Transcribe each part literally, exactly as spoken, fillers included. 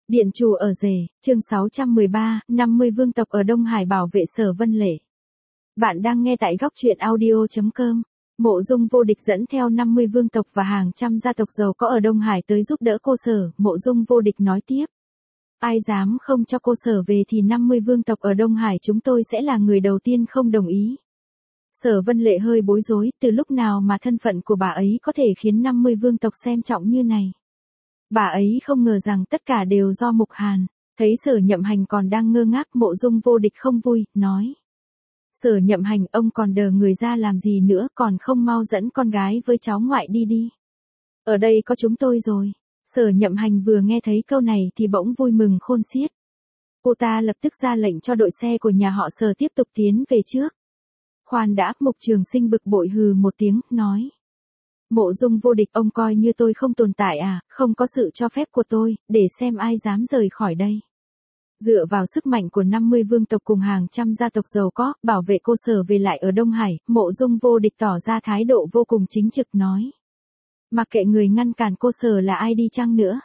Điện Chủ ở rể, chương sáu trăm mười ba, năm mươi vương tộc ở Đông Hải bảo vệ Sở Vân Lệ. Bạn đang nghe tại góc truyện audio chấm com. Mộ Dung Vô Địch dẫn theo năm mươi vương tộc và hàng trăm gia tộc giàu có ở Đông Hải tới giúp đỡ cô Sở, Mộ Dung Vô Địch nói tiếp. Ai dám không cho cô Sở về thì năm mươi vương tộc ở Đông Hải chúng tôi sẽ là người đầu tiên không đồng ý. Sở Vân Lệ hơi bối rối, từ lúc nào mà thân phận của bà ấy có thể khiến năm mươi vương tộc xem trọng như này. Bà ấy không ngờ rằng tất cả đều do Mục Hàn. Thấy Sở Nhậm Hành còn đang ngơ ngác, Mộ Dung Vô Địch không vui, nói. Sở Nhậm Hành, ông còn đờ người ra làm gì nữa, còn không mau dẫn con gái với cháu ngoại đi đi. Ở đây có chúng tôi rồi. Sở Nhậm Hành vừa nghe thấy câu này thì bỗng vui mừng khôn xiết. Cô ta lập tức ra lệnh cho đội xe của nhà họ Sở tiếp tục tiến về trước. Khoan đã, Mục Trường Sinh bực bội hừ một tiếng, nói. Mộ Dung Vô Địch, ông coi như tôi không tồn tại à, không có sự cho phép của tôi, để xem ai dám rời khỏi đây. Dựa vào sức mạnh của năm mươi vương tộc cùng hàng trăm gia tộc giàu có, bảo vệ cô Sở về lại ở Đông Hải, Mộ Dung Vô Địch tỏ ra thái độ vô cùng chính trực nói. Mặc kệ người ngăn cản cô Sở là ai đi chăng nữa.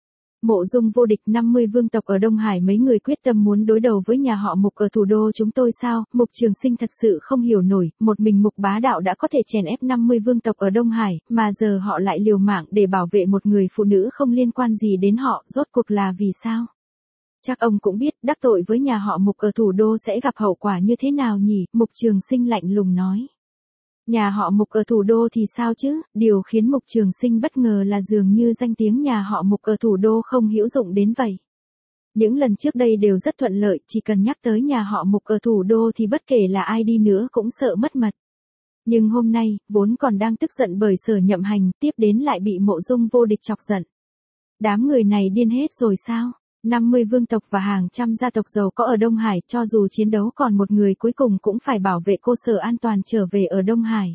Mộ Dung Vô Địch, năm mươi vương tộc ở Đông Hải mấy người quyết tâm muốn đối đầu với nhà họ Mục ở thủ đô chúng tôi sao? Mục Trường Sinh thật sự không hiểu nổi, một mình Mục bá đạo đã có thể chèn ép năm mươi vương tộc ở Đông Hải, mà giờ họ lại liều mạng để bảo vệ một người phụ nữ không liên quan gì đến họ, rốt cuộc là vì sao? Chắc ông cũng biết, đắc tội với nhà họ Mục ở thủ đô sẽ gặp hậu quả như thế nào nhỉ? Mục Trường Sinh lạnh lùng nói. Nhà họ Mục ở thủ đô thì sao chứ, điều khiến Mục Trường Sinh bất ngờ là dường như danh tiếng nhà họ Mục ở thủ đô không hữu dụng đến vậy. Những lần trước đây đều rất thuận lợi, chỉ cần nhắc tới nhà họ Mục ở thủ đô thì bất kể là ai đi nữa cũng sợ mất mật. Nhưng hôm nay, vốn còn đang tức giận bởi Sở Nhậm Hành, tiếp đến lại bị Mộ Dung Vô Địch chọc giận. Đám người này điên hết rồi sao? năm mươi vương tộc và hàng trăm gia tộc giàu có ở Đông Hải, cho dù chiến đấu còn một người cuối cùng cũng phải bảo vệ cô Sở an toàn trở về ở Đông Hải.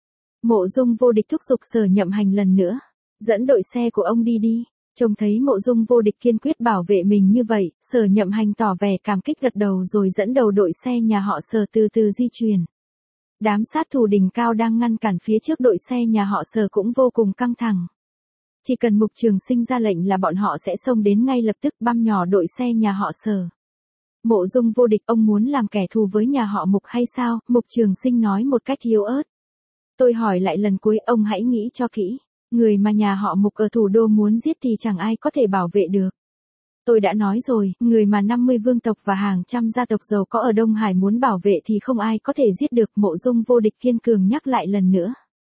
Mộ Dung Vô Địch thúc giục Sở Nhậm Hành lần nữa. Dẫn đội xe của ông đi đi. Trông thấy Mộ Dung Vô Địch kiên quyết bảo vệ mình như vậy, Sở Nhậm Hành tỏ vẻ cảm kích gật đầu rồi dẫn đầu đội xe nhà họ Sở từ từ di chuyển. Đám sát thủ đỉnh cao đang ngăn cản phía trước đội xe nhà họ Sở cũng vô cùng căng thẳng. Chỉ cần Mục Trường Sinh ra lệnh là bọn họ sẽ xông đến ngay lập tức băm nhỏ đội xe nhà họ Sở. Mộ Dung Vô Địch, ông muốn làm kẻ thù với nhà họ Mục hay sao? Mục Trường Sinh nói một cách yếu ớt. Tôi hỏi lại lần cuối, ông hãy nghĩ cho kỹ. Người mà nhà họ Mục ở thủ đô muốn giết thì chẳng ai có thể bảo vệ được. Tôi đã nói rồi, người mà năm mươi vương tộc và hàng trăm gia tộc giàu có ở Đông Hải muốn bảo vệ thì không ai có thể giết được. Mộ Dung Vô Địch kiên cường nhắc lại lần nữa.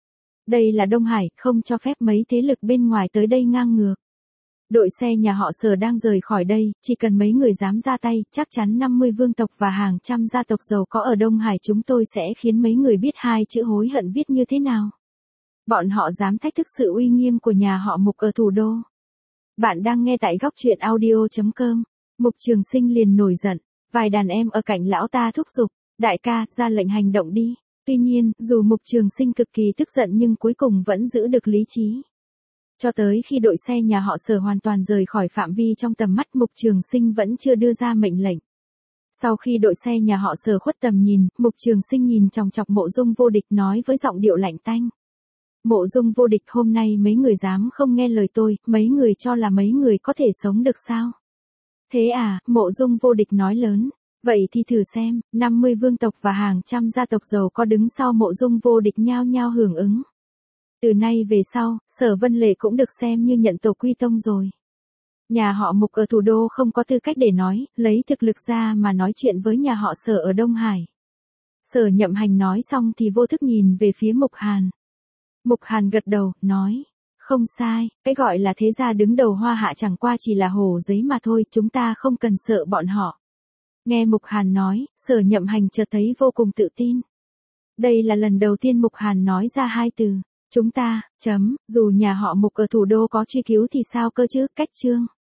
Đây là Đông Hải, không cho phép mấy thế lực bên ngoài tới đây ngang ngược. Đội xe nhà họ Sở đang rời khỏi đây, chỉ cần mấy người dám ra tay, chắc chắn năm mươi vương tộc và hàng trăm gia tộc giàu có ở Đông Hải chúng tôi sẽ khiến mấy người biết hai chữ hối hận viết như thế nào. Bọn họ dám thách thức sự uy nghiêm của nhà họ Mục ở thủ đô. Bạn đang nghe tại góc truyện audio chấm com. Mục Trường Sinh liền nổi giận, vài đàn em ở cạnh lão ta thúc giục, đại ca, ra lệnh hành động đi. Tuy nhiên, dù Mục Trường Sinh cực kỳ tức giận nhưng cuối cùng vẫn giữ được lý trí. Cho tới khi đội xe nhà họ Sở hoàn toàn rời khỏi phạm vi trong tầm mắt, Mục Trường Sinh vẫn chưa đưa ra mệnh lệnh. Sau khi đội xe nhà họ Sở khuất tầm nhìn, Mục Trường Sinh nhìn chòng chọc Mộ Dung Vô Địch nói với giọng điệu lạnh tanh. Mộ Dung Vô Địch, hôm nay mấy người dám không nghe lời tôi, mấy người cho là mấy người có thể sống được sao? Thế à, Mộ Dung Vô Địch nói lớn. Vậy thì thử xem, năm mươi vương tộc và hàng trăm gia tộc giàu có đứng sau Mộ Dung Vô Địch nhao nhao hưởng ứng. Từ nay về sau, Sở Vân Lệ cũng được xem như nhận tổ quy tông rồi. Nhà họ Mục ở thủ đô không có tư cách để nói, lấy thực lực ra mà nói chuyện với nhà họ Sở ở Đông Hải. Sở Nhậm Hành nói xong thì vô thức nhìn về phía Mục Hàn. Mục Hàn gật đầu, nói. Không sai, cái gọi là thế gia đứng đầu Hoa Hạ chẳng qua chỉ là hồ giấy mà thôi, chúng ta không cần sợ bọn họ. Nghe Mục Hàn nói, Sở Nhậm Hành chợt thấy vô cùng tự tin. Đây là lần đầu tiên Mục Hàn nói ra hai từ. Chúng ta, chấm, dù nhà họ Mục ở thủ đô có truy cứu thì sao cơ chứ, cách chương.